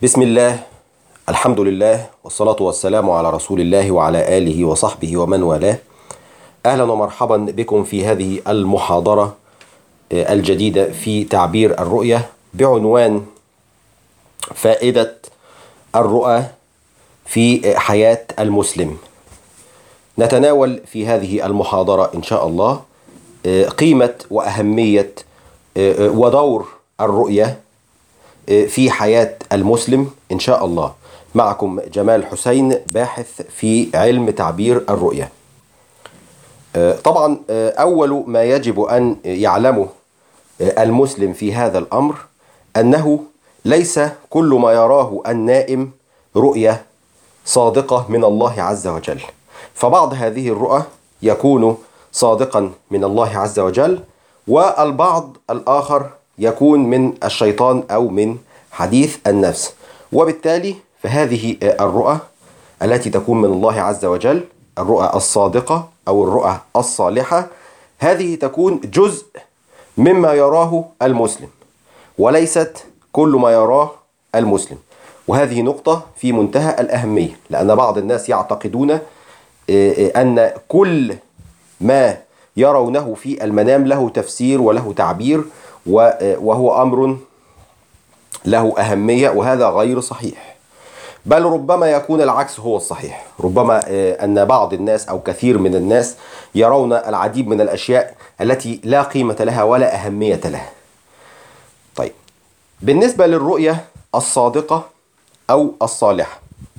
بسم الله. الحمد لله والصلاة والسلام على رسول الله وعلى آله وصحبه ومن والاه. أهلا ومرحبا بكم في هذه المحاضرة الجديدة في تعبير الرؤية بعنوان فائدة الرؤى في حياة المسلم. نتناول في هذه المحاضرة إن شاء الله قيمة وأهمية ودور الرؤية في حياة المسلم إن شاء الله. معكم جمال حسين، باحث في علم تعبير الرؤية. طبعا أول ما يجب أن يعلمه المسلم في هذا الأمر أنه ليس كل ما يراه النائم رؤية صادقة من الله عز وجل، فبعض هذه الرؤى يكون صادقا من الله عز وجل، والبعض الآخر يكون من الشيطان أو من حديث النفس. وبالتالي فهذه الرؤى التي تكون من الله عز وجل، الرؤى الصادقة أو الرؤى الصالحة، هذه تكون جزء مما يراه المسلم وليست كل ما يراه المسلم. وهذه نقطة في منتهى الأهمية، لأن بعض الناس يعتقدون أن كل ما يرونه في المنام له تفسير وله تعبير، وهو أمر له أهمية، وهذا غير صحيح. بل ربما يكون العكس هو الصحيح. ربما أن بعض الناس أو كثير من الناس يرون العديد من الأشياء التي لا قيمة لها ولا أهمية لها. طيب، بالنسبة للرؤية الصادقة أو الصالحة،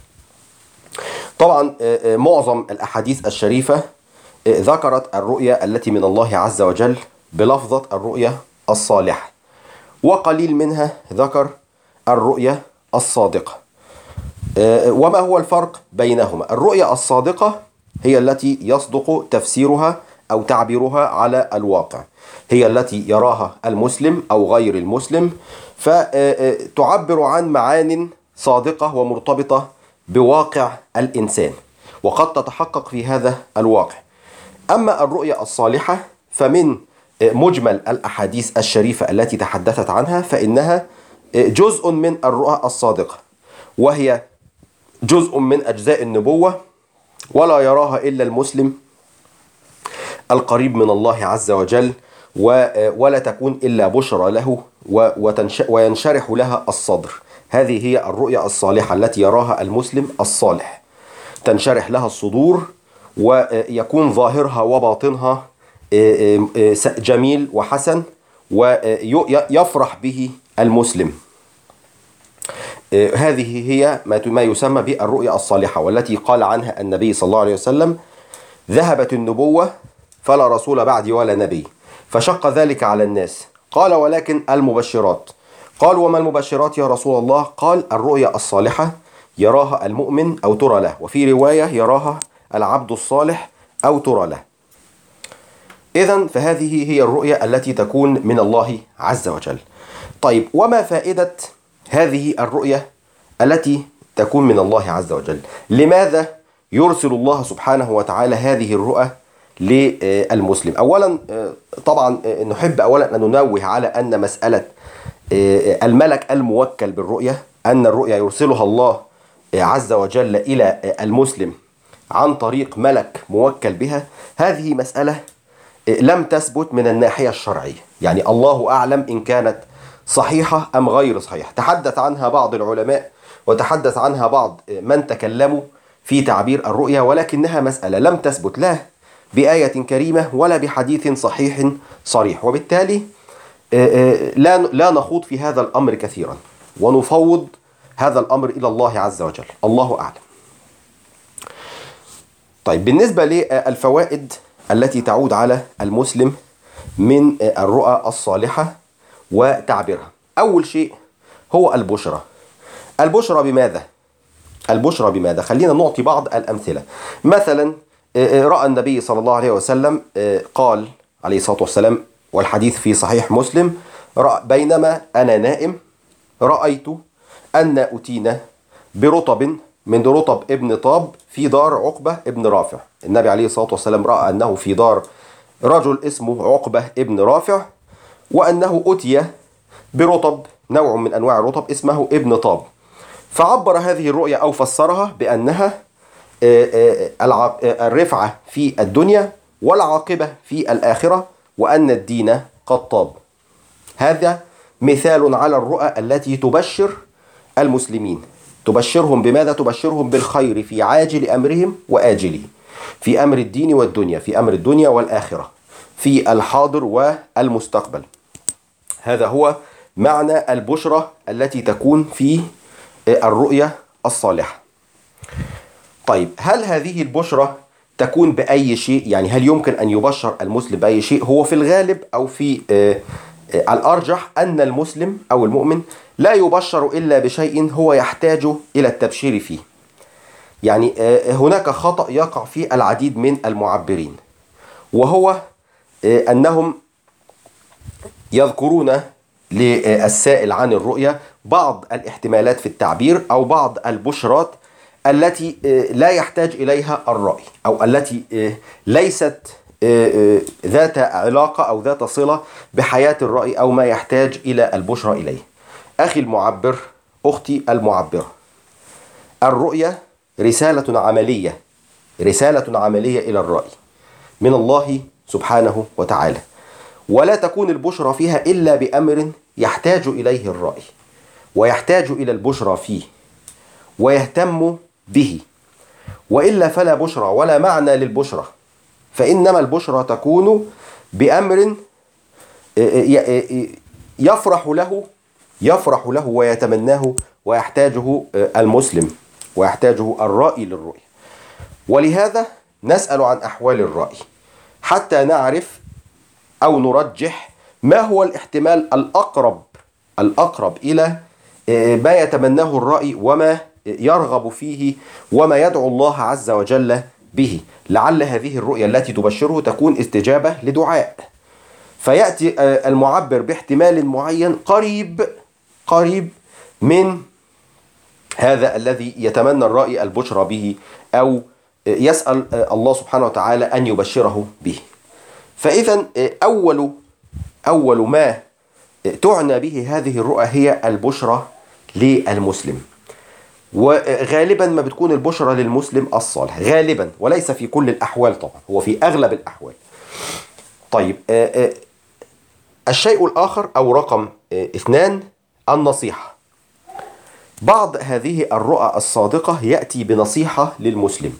طبعا معظم الأحاديث الشريفة ذكرت الرؤية التي من الله عز وجل بلفظة الرؤية الصالحة، وقليل منها ذكر الرؤية الصادقة. وما هو الفرق بينهما؟ الرؤية الصادقة هي التي يصدق تفسيرها أو تعبيرها على الواقع، هي التي يراها المسلم أو غير المسلم، فتعبر عن معان صادقة ومرتبطة بواقع الإنسان، وقد تتحقق في هذا الواقع. أما الرؤية الصالحة فمن مجمل الأحاديث الشريفة التي تحدثت عنها فإنها جزء من الرؤى الصادقة، وهي جزء من أجزاء النبوة، ولا يراها إلا المسلم القريب من الله عز وجل، ولا تكون إلا بشرى له وينشرح لها الصدر. هذه هي الرؤية الصالحة التي يراها المسلم الصالح، تنشرح لها الصدور، ويكون ظاهرها وباطنها جميل وحسن، ويفرح به المسلم. هذه هي ما يسمى بالرؤيا الصالحة، والتي قال عنها النبي صلى الله عليه وسلم: ذهبت النبوة فلا رسول بعدي ولا نبي، فشق ذلك على الناس. قال: ولكن المبشرات. قال: وما المبشرات يا رسول الله؟ قال: الرؤيا الصالحة يراها المؤمن أو ترى له، وفي رواية يراها العبد الصالح أو ترى له. إذن فهذه هي الرؤيا التي تكون من الله عز وجل. طيب، وما فائدة هذه الرؤيا التي تكون من الله عز وجل؟ لماذا يرسل الله سبحانه وتعالى هذه الرؤى للمسلم؟ أولا طبعا نحب أولا أن ننوه على أن مسألة الملك الموكل بالرؤية، أن الرؤيا يرسلها الله عز وجل إلى المسلم عن طريق ملك موكل بها، هذه مسألة لم تثبت من الناحية الشرعية. يعني الله أعلم إن كانت صحيحة أم غير صحيحة. تحدث عنها بعض العلماء وتحدث عنها بعض من تكلموا في تعبير الرؤيا، ولكنها مسألة لم تثبت لا بآية كريمة ولا بحديث صحيح صريح، وبالتالي لا نخوض في هذا الأمر كثيرا، ونفوض هذا الأمر إلى الله عز وجل. الله أعلم. طيب، بالنسبة للفوائد التي تعود على المسلم من الرؤى الصالحة وتعبيرها، أول شيء هو البشرى. البشرى بماذا؟ البشرى بماذا؟ خلينا نعطي بعض الأمثلة. مثلا رأى النبي صلى الله عليه وسلم، قال عليه الصلاة والسلام، والحديث في صحيح مسلم: بينما أنا نائم رأيت أن أتينا برطب من رطب ابن طاب في دار عقبة ابن رافع. النبي عليه الصلاة والسلام رأى أنه في دار رجل اسمه عقبة ابن رافع، وأنه أتي برطب، نوع من أنواع الرطب اسمه ابن طاب. فعبر هذه الرؤية أو فسرها بأنها الرفعة في الدنيا والعاقبة في الآخرة، وأن الدين قد طاب. هذا مثال على الرؤى التي تبشر المسلمين. تبشرهم بماذا؟ تبشرهم بالخير في عاجل أمرهم وآجله، في أمر الدين والدنيا، في أمر الدنيا والآخرة، في الحاضر والمستقبل. هذا هو معنى البشرى التي تكون في الرؤيا الصالحة. طيب، هل هذه البشرى تكون بأي شيء؟ يعني هل يمكن أن يبشر المسلم بأي شيء؟ هو في الغالب أو في الأرجح أن المسلم أو المؤمن لا يبشر إلا بشيء هو يحتاج إلى التبشير فيه. يعني هناك خطأ يقع في العديد من المعبرين، وهو أنهم يذكرون للسائل عن الرؤيا بعض الاحتمالات في التعبير أو بعض البشرات التي لا يحتاج إليها الرأي، أو التي ليست ذات علاقة أو ذات صلة بحياة الرأي أو ما يحتاج إلى البشرى إليه. أخي المعبر، أختي المعبرة، الرؤيا رسالة عملية، رسالة عملية إلى الرأي من الله سبحانه وتعالى، ولا تكون البشرى فيها إلا بأمر يحتاج إليه الرأي ويحتاج إلى البشرى فيه ويهتم به، وإلا فلا بشرى ولا معنى للبشرى. فإنما البشرى تكون بأمر يفرح له ويتمناه ويحتاجه المسلم ويحتاجه الرائي للرؤية. ولهذا نسأل عن أحوال الرأي حتى نعرف أو نرجح ما هو الاحتمال الأقرب إلى ما يتمناه الرأي وما يرغب فيه وما يدعو الله عز وجل به، لعل هذه الرؤيا التي تبشره تكون استجابة لدعاء، فيأتي المعبر باحتمال معين قريب من هذا الذي يتمنى الرأي البشرى به، أو يسأل الله سبحانه وتعالى أن يبشره به. فإذا أول ما تعنى به هذه الرؤى هي البشرى للمسلم، وغالبا ما بتكون البشرى للمسلم الصالح غالبا، وليس في كل الأحوال طبعا، هو في أغلب الأحوال. طيب، الشيء الآخر أو رقم 2 النصيحة. بعض هذه الرؤى الصادقة يأتي بنصيحة للمسلم،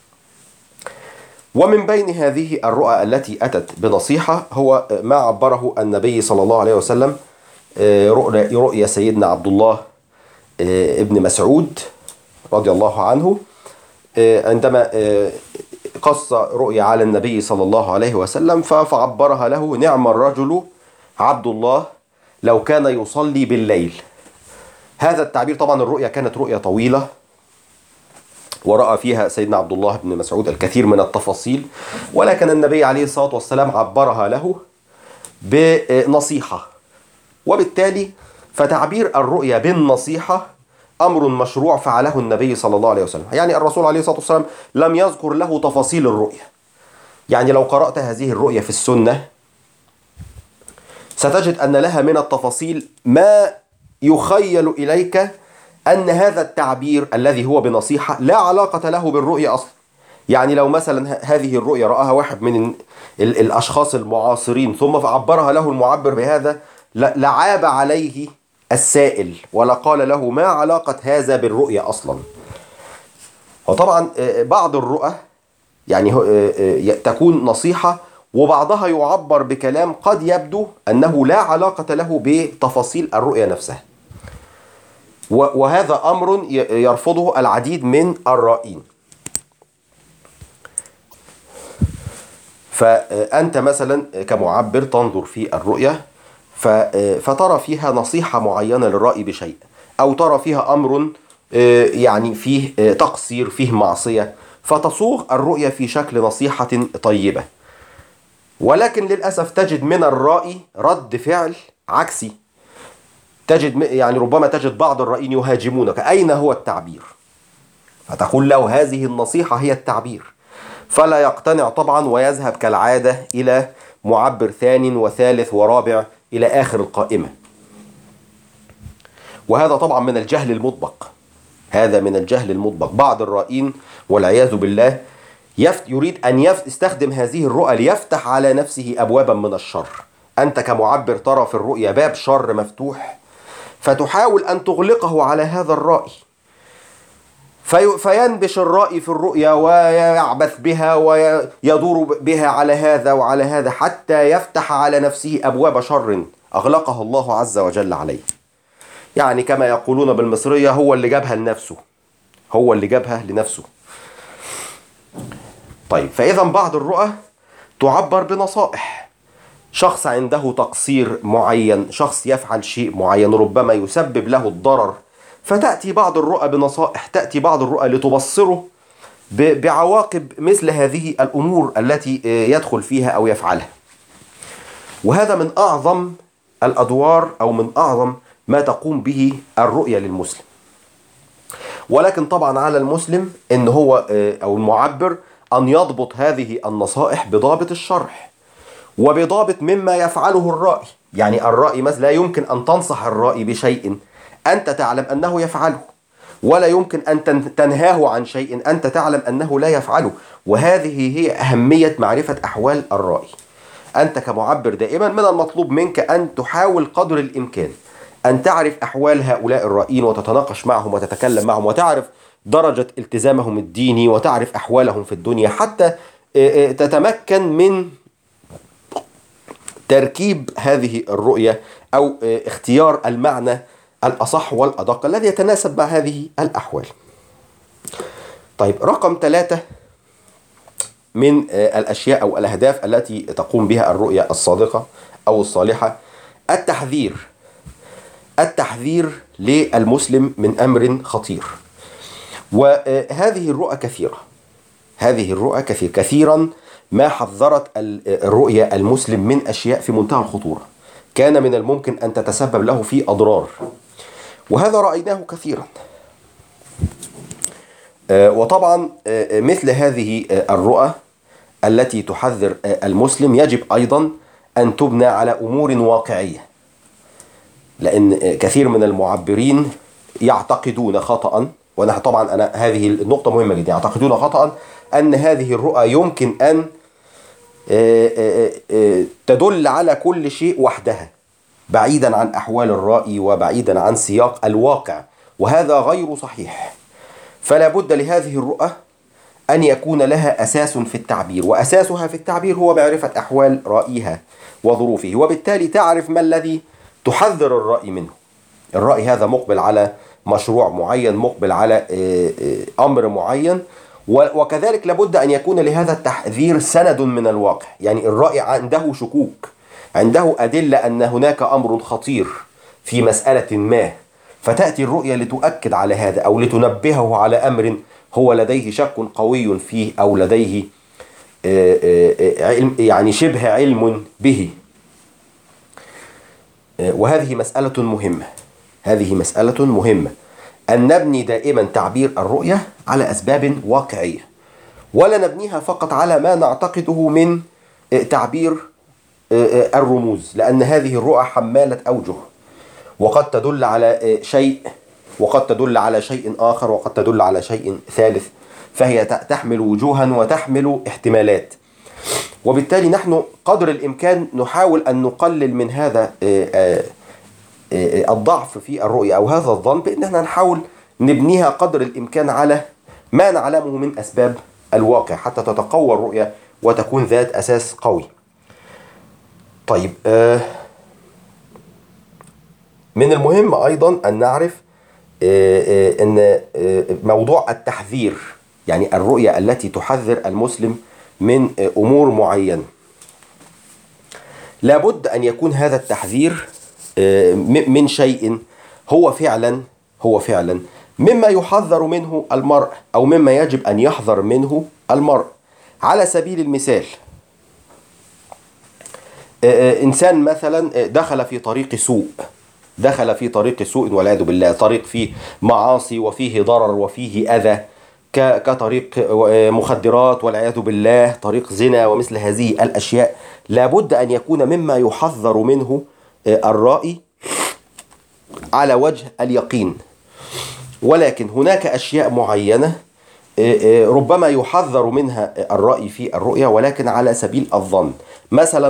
ومن بين هذه الرؤى التي أتت بنصيحة هو ما عبره النبي صلى الله عليه وسلم، رؤيا سيدنا عبد الله ابن مسعود رضي الله عنه، عندما قص رؤيا على النبي صلى الله عليه وسلم فعبرها له: نعم الرجل عبد الله لو كان يصلي بالليل. هذا التعبير طبعا الرؤيا كانت رؤيا طويلة، ورأى فيها سيدنا عبد الله بن مسعود الكثير من التفاصيل، ولكن النبي عليه الصلاة والسلام عبرها له بنصيحة، وبالتالي فتعبير الرؤيا بالنصيحة أمر مشروع فعله النبي صلى الله عليه وسلم. يعني الرسول عليه الصلاة والسلام لم يذكر له تفاصيل الرؤيا. يعني لو قرأت هذه الرؤيا في السنة ستجد أن لها من التفاصيل ما يخيل إليك أن هذا التعبير الذي هو بنصيحة لا علاقة له بالرؤيا أصلا. يعني لو مثلا هذه الرؤيا رآها واحد من الأشخاص المعاصرين ثم عبرها له المعبر بهذا، لعاب عليه السائل ولا قال له ما علاقة هذا بالرؤيا أصلا. وطبعا بعض الرؤى يعني تكون نصيحة، وبعضها يعبر بكلام قد يبدو أنه لا علاقة له بتفاصيل الرؤيا نفسها، وهذا أمر يرفضه العديد من الرائين. فأنت مثلا كمعبر تنظر في الرؤيا فترى فيها نصيحة معينة للرأي بشيء، أو ترى فيها أمر يعني فيه تقصير، فيه معصية، فتصوغ الرؤيا في شكل نصيحة طيبة. ولكن للأسف تجد من الرأي رد فعل عكسي، يعني ربما تجد بعض الرائين يهاجمونك: أين هو التعبير؟ فتقول له هذه النصيحة هي التعبير، فلا يقتنع طبعا، ويذهب كالعادة إلى معبر ثاني وثالث ورابع إلى آخر القائمة. وهذا طبعا من الجهل المطبق، هذا من الجهل المطبق. بعض الرائين والعياذ بالله يريد أن يستخدم هذه الرؤى ليفتح على نفسه أبوابا من الشر. أنت كمعبر ترى في الرؤيا باب شر مفتوح، فتحاول أن تغلقه على هذا الرأي، فينبش الرأي في الرؤيا ويعبث بها ويدور بها على هذا وعلى هذا حتى يفتح على نفسه أبواب شر أغلقها الله عز وجل عليه. يعني كما يقولون بالمصرية، هو اللي جابها لنفسه، هو اللي جابها لنفسه. طيب، فإذا بعض الرؤى تعبر بنصائح. شخص عنده تقصير معين، شخص يفعل شيء معين ربما يسبب له الضرر، فتأتي بعض الرؤى بنصائح، تأتي بعض الرؤى لتبصره بعواقب مثل هذه الأمور التي يدخل فيها أو يفعلها. وهذا من أعظم الأدوار أو من أعظم ما تقوم به الرؤية للمسلم. ولكن طبعا على المسلم إن هو أو المعبر أن يضبط هذه النصائح بضابط الشرح وبضابط مما يفعله الرائي. يعني الرائي مثلا لا يمكن أن تنصح الرائي بشيء أنت تعلم أنه يفعله، ولا يمكن أن تنهاه عن شيء أنت تعلم أنه لا يفعله. وهذه هي أهمية معرفة أحوال الرائي. أنت كمعبر دائما من المطلوب منك أن تحاول قدر الإمكان أن تعرف أحوال هؤلاء الرائين وتتناقش معهم وتتكلم معهم وتعرف درجة التزامهم الديني وتعرف أحوالهم في الدنيا، حتى تتمكن من تركيب هذه الرؤية أو اختيار المعنى الأصح والأدق الذي يتناسب مع هذه الأحوال. طيب، رقم 3 من الأشياء أو الأهداف التي تقوم بها الرؤية الصادقة أو الصالحة التحذير للمسلم من أمر خطير. وهذه الرؤى كثيرة، هذه الرؤى كثيرا ما حذرت الرؤية المسلم من أشياء في منتهى الخطورة كان من الممكن أن تتسبب له في أضرار، وهذا رأيناه كثيرا. وطبعا مثل هذه الرؤى التي تحذر المسلم يجب أيضا أن تبنى على أمور واقعية، لأن كثير من المعبرين يعتقدون خطأ، وأنا طبعا هذه النقطة مهمة جدا، يعتقدون خطأ أن هذه الرؤى يمكن أن تدل على كل شيء وحدها بعيدا عن أحوال الرأي وبعيدا عن سياق الواقع، وهذا غير صحيح. فلا بد لهذه الرؤى أن يكون لها أساس في التعبير، وأساسها في التعبير هو معرفة أحوال رأيها وظروفه، وبالتالي تعرف ما الذي تحذر الرأي منه. الرأي هذا مقبل على مشروع معين، مقبل على أمر معين، وكذلك لابد أن يكون لهذا التحذير سند من الواقع. يعني الرأي عنده شكوك، عنده أدلة أن هناك أمر خطير في مسألة ما، فتأتي الرؤية لتؤكد على هذا أو لتنبهه على أمر هو لديه شك قوي فيه أو لديه يعني شبه علم به. وهذه مسألة مهمة، هذه مسألة مهمة أن نبني دائما تعبير الرؤية على أسباب واقعية، ولا نبنيها فقط على ما نعتقده من تعبير الرموز، لأن هذه الرؤى حمالة أوجه، وقد تدل على شيء وقد تدل على شيء آخر وقد تدل على شيء ثالث، فهي تحمل وجوها وتحمل احتمالات. وبالتالي نحن قدر الإمكان نحاول أن نقلل من هذا الضعف في الرؤية أو هذا الظن، بأننا نحاول نبنيها قدر الإمكان على ما نعلمه من أسباب الواقع حتى تتقوى الرؤية وتكون ذات أساس قوي. طيب، من المهم أيضا أن نعرف أن موضوع التحذير، يعني الرؤية التي تحذر المسلم من أمور معينة، لابد أن يكون هذا التحذير من شيء هو فعلا مما يحذر منه المرء أو مما يجب أن يحذر منه المرء. على سبيل المثال، إنسان مثلا دخل في طريق سوء والعياذ بالله، طريق فيه معاصي وفيه ضرر وفيه أذى، كطريق مخدرات والعياذ بالله، طريق زنا ومثل هذه الأشياء. لابد أن يكون مما يحذر منه الرائي على وجه اليقين. ولكن هناك أشياء معينة ربما يحذر منها الرأي في الرؤية ولكن على سبيل الظن. مثلا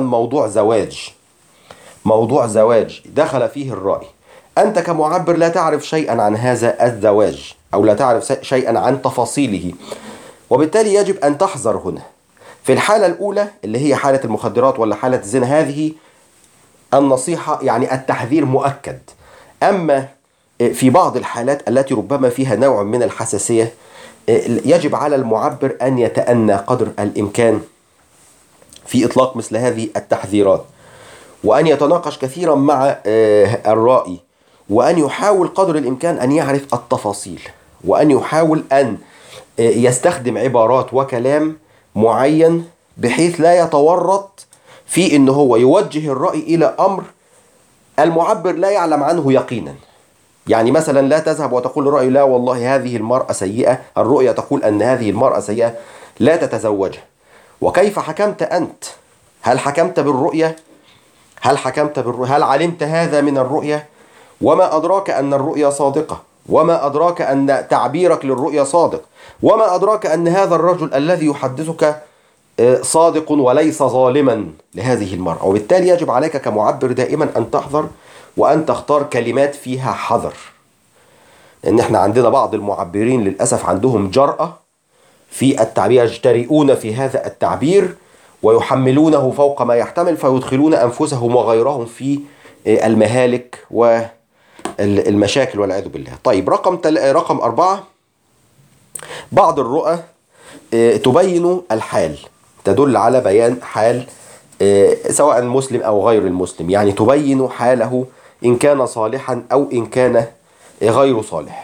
موضوع زواج دخل فيه الرأي، أنت كمعبر لا تعرف شيئا عن هذا الزواج أو لا تعرف شيئا عن تفاصيله، وبالتالي يجب أن تحذر هنا. في الحالة الأولى اللي هي حالة المخدرات ولا حالة الزنا، هذه النصيحة يعني التحذير مؤكد. أما في بعض الحالات التي ربما فيها نوع من الحساسية، يجب على المعبر أن يتأنى قدر الإمكان في إطلاق مثل هذه التحذيرات، وأن يتناقش كثيرا مع الرائي، وأن يحاول قدر الإمكان أن يعرف التفاصيل، وأن يحاول أن يستخدم عبارات وكلام معين بحيث لا يتورط في أنه هو يوجه الرأي إلى أمر المعبر لا يعلم عنه يقينا. يعني مثلا لا تذهب وتقول للرأي لا والله هذه المرأة سيئة، الرؤية تقول أن هذه المرأة سيئة لا تتزوجها. وكيف حكمت أنت؟ هل حكمت بالرؤية؟ هل علمت هذا من الرؤية؟ وما أدراك أن الرؤية صادقة؟ وما أدراك أن تعبيرك للرؤية صادق؟ وما أدراك أن هذا الرجل الذي يحدثك صادق وليس ظالما لهذه المرأة؟ وبالتالي يجب عليك كمعبر دائما أن تحذر وأن تختار كلمات فيها حذر. لأن احنا عندنا بعض المعبرين للأسف عندهم جرأة في التعبير، يجترئون في هذا التعبير ويحملونه فوق ما يحتمل، فيدخلون أنفسهم وغيرهم في المهالك والمشاكل والعياذ بالله. طيب، رقم 4، بعض الرؤى تبين الحال، تدل على بيان حال سواء المسلم أو غير المسلم، يعني تبين حاله إن كان صالحا أو إن كان غير صالح.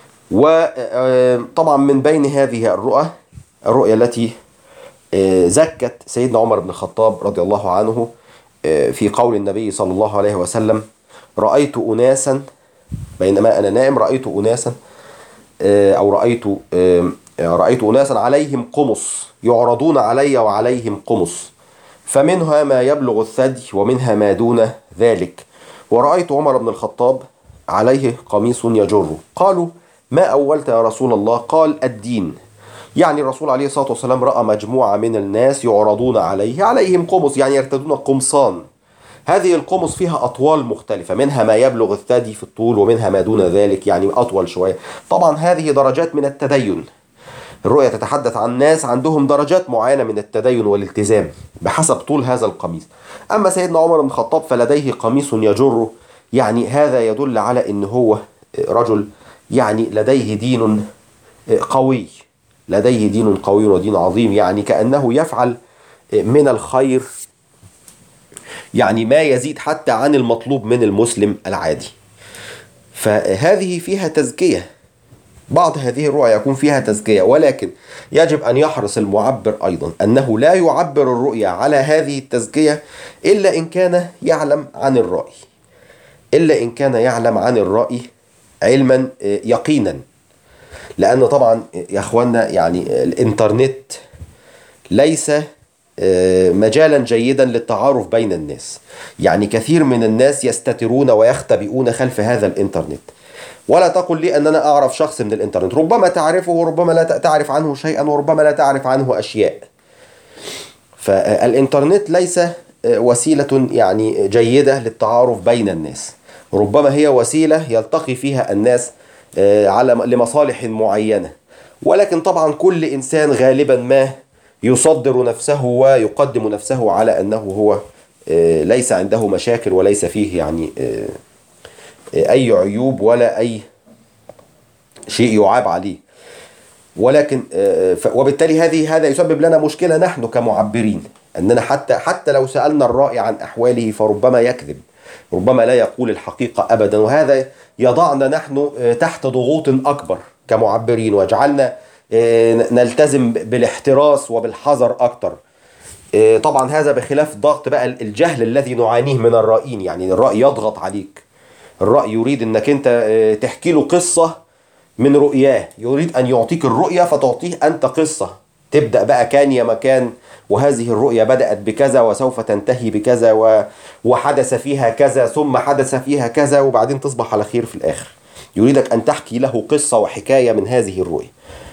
وطبعا من بين هذه الرؤية التي زكت سيدنا عمر بن الخطاب رضي الله عنه في قول النبي صلى الله عليه وسلم: رأيت أناسا بينما أنا نائم، رأيت أناسا أو رأيت أناسا عليهم قمص يعرضون علي وعليهم قمص، فمنها ما يبلغ الثدي ومنها ما دون ذلك، ورأيت عمر بن الخطاب عليه قميص يجره. قالوا: ما أولت يا رسول الله؟ قال: الدين. يعني الرسول عليه الصلاة والسلام رأى مجموعة من الناس يعرضون عليهم قمص، يعني يرتدون قمصان. هذه القمص فيها أطوال مختلفة، منها ما يبلغ الثدي في الطول ومنها ما دون ذلك يعني أطول شوية. طبعا هذه درجات من التدين، الرؤية تتحدث عن ناس عندهم درجات معينة من التدين والالتزام بحسب طول هذا القميص. أما سيدنا عمر بن الخطاب فلديه قميص يجره، يعني هذا يدل على أنه هو رجل يعني لديه دين قوي، ودين عظيم، يعني كأنه يفعل من الخير يعني ما يزيد حتى عن المطلوب من المسلم العادي. فهذه فيها تزكية، بعض هذه الرؤى يكون فيها تزكية، ولكن يجب أن يحرص المعبر أيضا أنه لا يعبر الرؤيا على هذه التزكية إلا إن كان يعلم عن الرأي علما يقينا. لأن طبعا يا أخوانا يعني الإنترنت ليس مجالا جيدا للتعارف بين الناس، يعني كثير من الناس يستترون ويختبئون خلف هذا الإنترنت. ولا تقل لي أننا أعرف شخص من الإنترنت، ربما تعرفه وربما لا تعرف عنه شيئا وربما لا تعرف عنه أشياء. فالإنترنت ليس وسيلة يعني جيدة للتعارف بين الناس، ربما هي وسيلة يلتقي فيها الناس لمصالح معينة، ولكن طبعا كل إنسان غالبا ما يصدر نفسه ويقدم نفسه على أنه هو ليس عنده مشاكل وليس فيه يعني أي عيوب ولا أي شيء يعاب عليه. ولكن وبالتالي هذا يسبب لنا مشكلة نحن كمعبرين، أننا حتى لو سألنا الرائي عن أحواله فربما يكذب، ربما لا يقول الحقيقة أبدا، وهذا يضعنا نحن تحت ضغوط أكبر كمعبرين، ويجعلنا نلتزم بالاحتراس وبالحذر أكتر. طبعا هذا بخلاف ضغط بقى الجهل الذي نعانيه من الرائين، يعني الرأي يضغط عليك، الرأي يريد أنك أنت تحكي له قصة من رؤياه، يريد أن يعطيك الرؤية فتعطيه أنت قصة، تبدأ بقى كان يا مكان وهذه الرؤية بدأت بكذا وسوف تنتهي بكذا وحدث فيها كذا ثم حدث فيها كذا وبعدين تصبح على خير في الآخر. يريدك أن تحكي له قصة وحكاية من هذه الرؤية،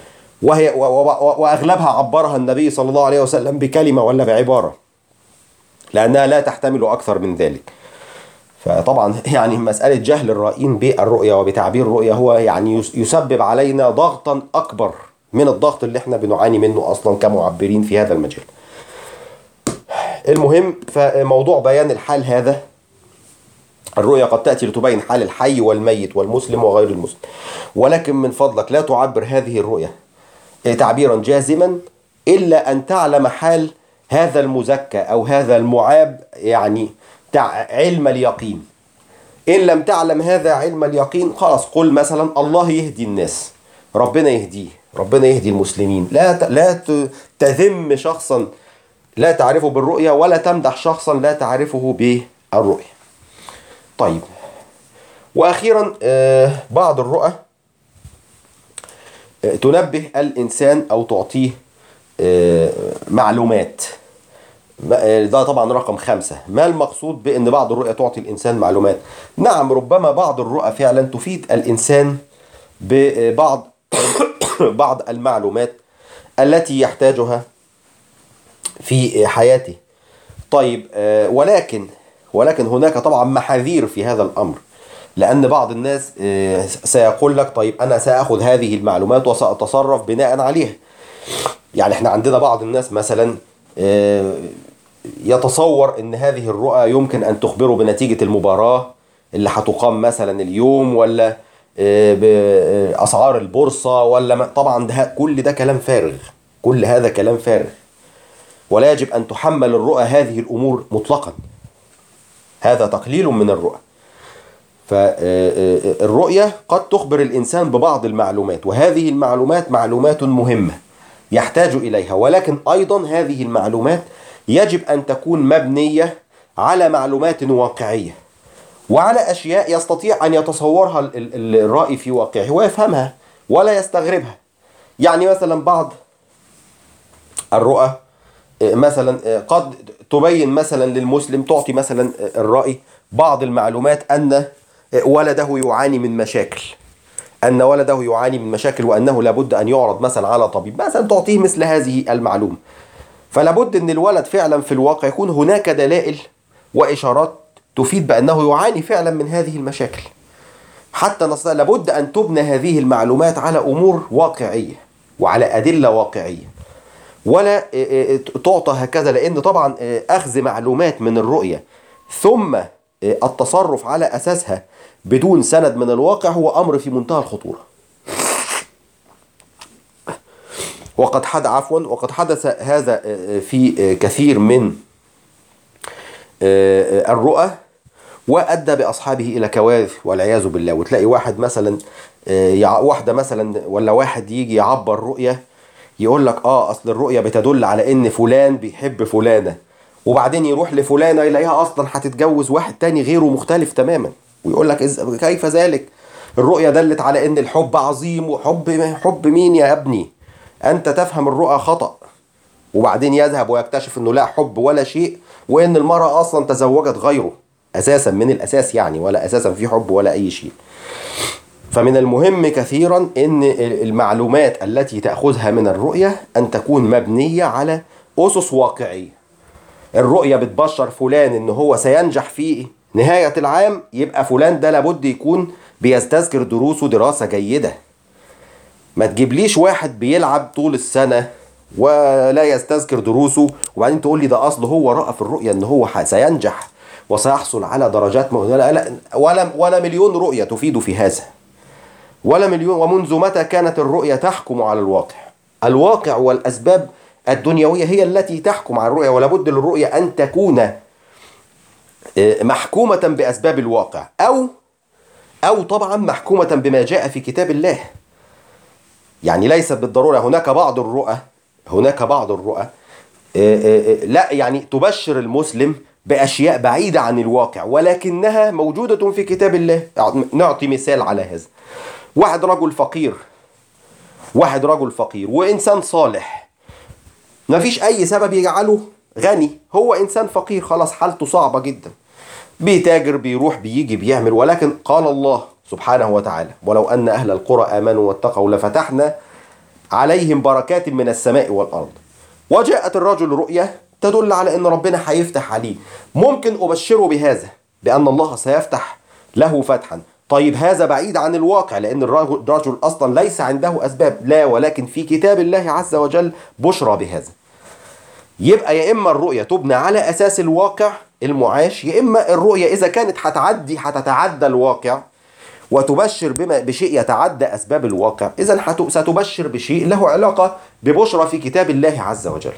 وأغلبها عبرها النبي صلى الله عليه وسلم بكلمة ولا بعبارة، لأنها لا تحتمل أكثر من ذلك. فطبعا يعني مسألة جهل الرائين بالرؤية وبتعبير الرؤية هو يعني يسبب علينا ضغطا أكبر من الضغط اللي احنا بنعاني منه أصلا كمعبرين في هذا المجال. المهم، فموضوع بيان الحال هذا، الرؤية قد تأتي لتبين حال الحي والميت والمسلم وغير المسلم، ولكن من فضلك لا تعبر هذه الرؤية تعبيرا جازما إلا أن تعلم حال هذا المزكى أو هذا المعاب، يعني علم اليقين. إن لم تعلم هذا علم اليقين خلاص قل مثلا الله يهدي الناس، ربنا يهديه، ربنا يهدي المسلمين. لا تذم شخصا لا تعرفه بالرؤية، ولا تمدح شخصا لا تعرفه بالرؤية. طيب، وأخيرا بعض الرؤى تنبه الإنسان أو تعطيه معلومات. ده طبعا رقم 5. ما المقصود بأن بعض الرؤى تعطي الإنسان معلومات؟ نعم، ربما بعض الرؤى فعلا تفيد الإنسان ببعض بعض المعلومات التي يحتاجها في حياته. طيب، ولكن هناك طبعا محاذير في هذا الأمر، لأن بعض الناس سيقول لك طيب أنا سأخذ هذه المعلومات وسأتصرف بناء عليها. يعني احنا عندنا بعض الناس مثلا يتصور ان هذه الرؤى يمكن ان تخبره بنتيجة المباراة اللي هتقام مثلا اليوم، ولا بأسعار البورصة، ولا طبعا كل ده كلام فارغ، كل هذا كلام فارغ، ولا يجب أن تحمل الرؤى هذه الأمور مطلقا، هذا تقليل من الرؤى. فالرؤية قد تخبر الإنسان ببعض المعلومات، وهذه المعلومات معلومات مهمة يحتاج إليها، ولكن أيضا هذه المعلومات يجب أن تكون مبنية على معلومات واقعية، وعلى أشياء يستطيع أن يتصورها الرائي في واقعه ويفهمها ولا يستغربها. يعني مثلا بعض الرؤى مثلا قد تبين مثلا للمسلم، تعطي مثلا الرائي بعض المعلومات أن ولده يعاني من مشاكل، وأنه لابد أن يعرض مثلا على طبيب، مثلا تعطيه مثل هذه المعلومة. فلابد أن الولد فعلا في الواقع يكون هناك دلائل وإشارات تفيد بأنه يعاني فعلا من هذه المشاكل، حتى لابد أن تبنى هذه المعلومات على أمور واقعية وعلى أدلة واقعية، ولا تعطى هكذا، لأن طبعا أخذ معلومات من الرؤية ثم التصرف على أساسها بدون سند من الواقع هو أمر في منتهى الخطورة. وقد حدث هذا في كثير من الرؤى، وأدى بأصحابه إلى كوارث والعياذ بالله. وتلاقي واحد مثلا واحدة مثلا ولا واحد يجي يعبر رؤية يقول لك أصل الرؤية بتدل على إن فلان بيحب فلانة، وبعدين يروح لفلانة يلاقيها أصلا هتتجوز واحد تاني غيره مختلف تماما، ويقول لك كيف ذلك؟ الرؤية دلت على إن الحب عظيم، حب مين يا ابني؟ أنت تفهم الرؤى خطأ. وبعدين يذهب ويكتشف أنه لا حب ولا شيء، وأن المرأة أصلا تزوجت غيره أساسا من الأساس، يعني ولا أساسا في حب ولا أي شيء. فمن المهم كثيرا أن المعلومات التي تأخذها من الرؤية أن تكون مبنية على أسس واقعية. الرؤية بتبشر فلان أنه هو سينجح في نهاية العام، يبقى فلان ده لابد يكون بيستذكر دروسه دراسة جيدة. ما تجيبليش واحد بيلعب طول السنة ولا يستذكر دروسه وبعدين تقول لي ده أصل هو رأى في الرؤية أنه هو سينجح وسيحصل على درجات ولا مليون رؤية تفيد في هذا، ولا مليون. ومنذ متى كانت الرؤية تحكم على الواقع والأسباب الدنيوية هي التي تحكم على الرؤية، ولابد للرؤية أن تكون محكومة بأسباب الواقع، أو طبعا محكومة بما جاء في كتاب الله. يعني ليست بالضرورة هناك بعض الرؤى لا يعني تبشر المسلم بأشياء بعيدة عن الواقع ولكنها موجودة في كتاب الله. نعطي مثال على هذا. واحد رجل فقير وإنسان صالح، ما فيش أي سبب يجعله غني، هو إنسان فقير خلاص، حالته صعبة جدا، بيتاجر بيروح بيجي بيعمل، ولكن قال الله سبحانه وتعالى: ولو أن أهل القرى آمنوا واتقوا لفتحنا عليهم بركات من السماء والأرض. وجاءت الرجل رؤية تدل على أن ربنا هيفتح عليه. ممكن أبشره بهذا، بأن الله سيفتح له فتحا. طيب هذا بعيد عن الواقع، لأن الرجل أصلا ليس عنده أسباب، لا، ولكن في كتاب الله عز وجل بشرى بهذا. يبقى يا إما الرؤية تبنى على أساس الواقع المعاش، يا إما الرؤية إذا كانت هتتعدى الواقع وتبشر بشيء يتعدى أسباب الواقع، إذن ستبشر بشيء له علاقة ببشرى في كتاب الله عز وجل.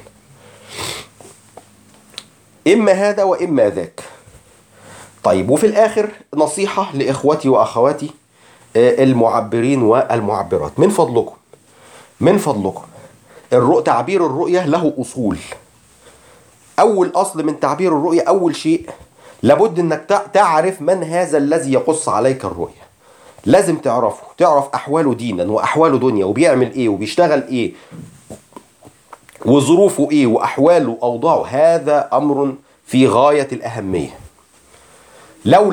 إما هذا وإما ذاك. طيب، وفي الآخر نصيحة لإخوتي وأخواتي المعبرين والمعبرات: من فضلكم تعبير الرؤية له أصول. أول أصل من تعبير الرؤية، أول شيء لابد أنك تعرف من هذا الذي يقص عليك الرؤية. لازم تعرف أحواله دينا وأحواله دنيا، وبيعمل إيه وبيشتغل إيه وظروفه إيه وأحواله أوضاعه. هذا أمر في غاية الأهمية. لو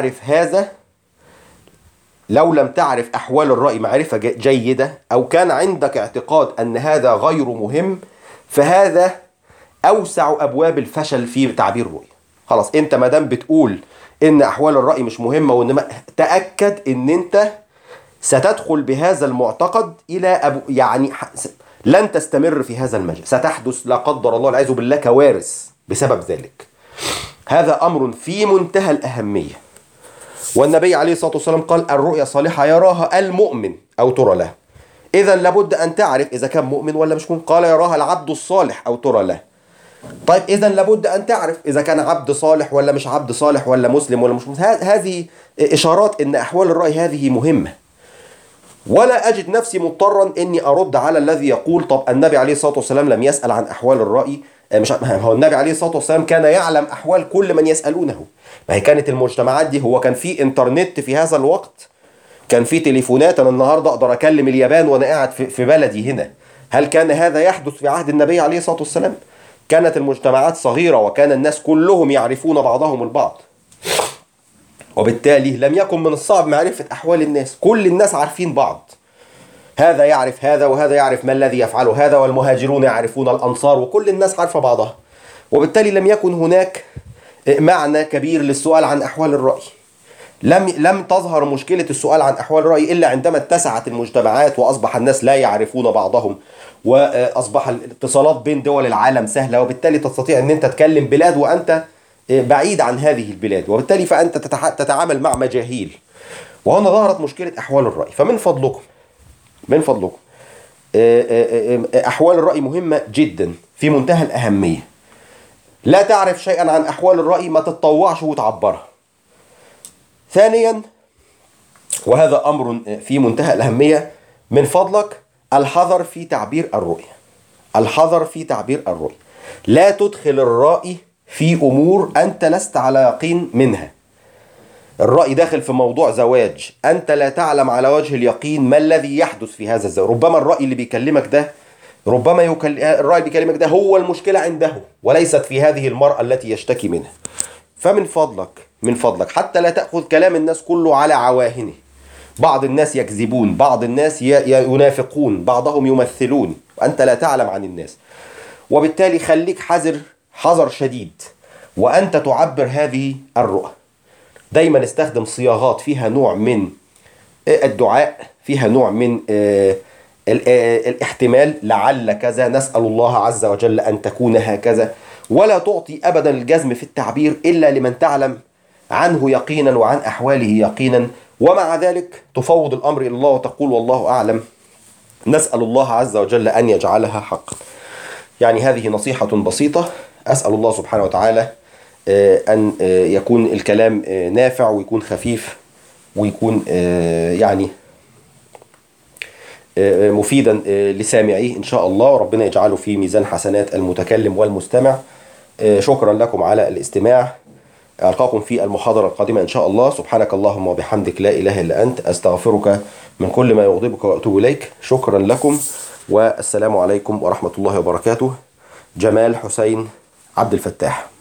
لم تعرف أحوال الرأي معرفة جيدة، أو كان عندك اعتقاد أن هذا غير مهم، فهذا أوسع أبواب الفشل في تعبير الرؤية. خلاص، أنت مادام بتقول إن أحوال الرأي مش مهمة، تأكد إن أنت ستدخل بهذا المعتقد إلى يعني لن تستمر في هذا المجال، ستحدث لا قدر الله والعياذ بالله كوارث بسبب ذلك. هذا أمر في منتهى الأهمية. والنبي عليه الصلاة والسلام قال: الرؤيا صالحة يراها المؤمن أو ترى له. إذا لابد أن تعرف إذا كان مؤمن ولا مش مؤمن. قال: يراها العبد الصالح أو ترى له. طيب، إذا لابد أن تعرف إذا كان عبد صالح ولا مش عبد صالح، ولا مسلم ولا مش مسلم. هذه إشارات إن أحوال الرأي هذه مهمة. ولا أجد نفسي مضطرا إني أرد على الذي يقول: طب النبي عليه الصلاة والسلام لم يسأل عن أحوال الرأي. مش هو النبي عليه الصلاة والسلام كان يعلم أحوال كل من يسألونه. ما هي كانت المجتمعات دي، هو كان في إنترنت في هذا الوقت، كان في تليفونات. أنا النهاردة أقدر أكلم اليابان وأنا قاعد في بلدي هنا. هل كان هذا يحدث في عهد النبي عليه الصلاة والسلام؟ كانت المجتمعات صغيرة، وكان الناس كلهم يعرفون بعضهم البعض، وبالتالي لم يكن من الصعب معرفة أحوال الناس. كل الناس عارفين بعض، هذا يعرف هذا وهذا يعرف ما الذي يفعله هذا، والمهاجرون يعرفون الأنصار، وكل الناس عارفة بعضها. وبالتالي لم يكن هناك معنى كبير للسؤال عن أحوال الرأي. لم تظهر مشكلة السؤال عن أحوال الرأي إلا عندما اتسعت المجتمعات وأصبح الناس لا يعرفون بعضهم، وأصبح الاتصالات بين دول العالم سهلة، وبالتالي تستطيع أن أنت تكلم بلاد وأنت بعيد عن هذه البلاد، وبالتالي فأنت تتعامل مع مجاهيل. وهنا ظهرت مشكلة أحوال الرأي. فمن فضلكم أحوال الرأي مهمة جدا في منتهى الأهمية. لا تعرف شيئا عن أحوال الرأي ما تتطوعش وتعبرها. ثانيا، وهذا أمر في منتهى الأهمية، من فضلك الحذر في تعبير الرؤية. لا تدخل الرأي في أمور أنت لست على يقين منها. الرأي داخل في موضوع زواج، أنت لا تعلم على وجه اليقين ما الذي يحدث في هذا الزواج. ربما الرأي اللي بيكلمك ده الرأي بيكلمك ده هو المشكلة عنده، وليست في هذه المرأة التي يشتكي منها. فمن فضلك حتى لا تأخذ كلام الناس كله على عواهنه. بعض الناس يكذبون، بعض الناس ينافقون، بعضهم يمثلون، وأنت لا تعلم عن الناس. وبالتالي خليك حذر شديد وأنت تعبر هذه الرؤى. دايما استخدم صياغات فيها نوع من الدعاء، فيها نوع من الاحتمال، لعل كذا، نسأل الله عز وجل أن تكون هكذا. ولا تعطي أبدا الجزم في التعبير إلا لمن تعلم عنه يقينا وعن أحواله يقينا، ومع ذلك تفوض الأمر إلى الله وتقول: والله أعلم، نسأل الله عز وجل أن يجعلها حقا. يعني هذه نصيحة بسيطة. أسأل الله سبحانه وتعالى أن يكون الكلام نافع ويكون خفيف ويكون يعني مفيدا لسامعيه إن شاء الله، وربنا يجعله في ميزان حسنات المتكلم والمستمع. شكرا لكم على الاستماع. ألقاكم في المحاضرة القادمة إن شاء الله. سبحانك اللهم وبحمدك، لا إله إلا أنت، أستغفرك من كل ما يغضبك وأتوب إليك. شكرا لكم، والسلام عليكم ورحمة الله وبركاته. جمال حسين عبد الفتاح.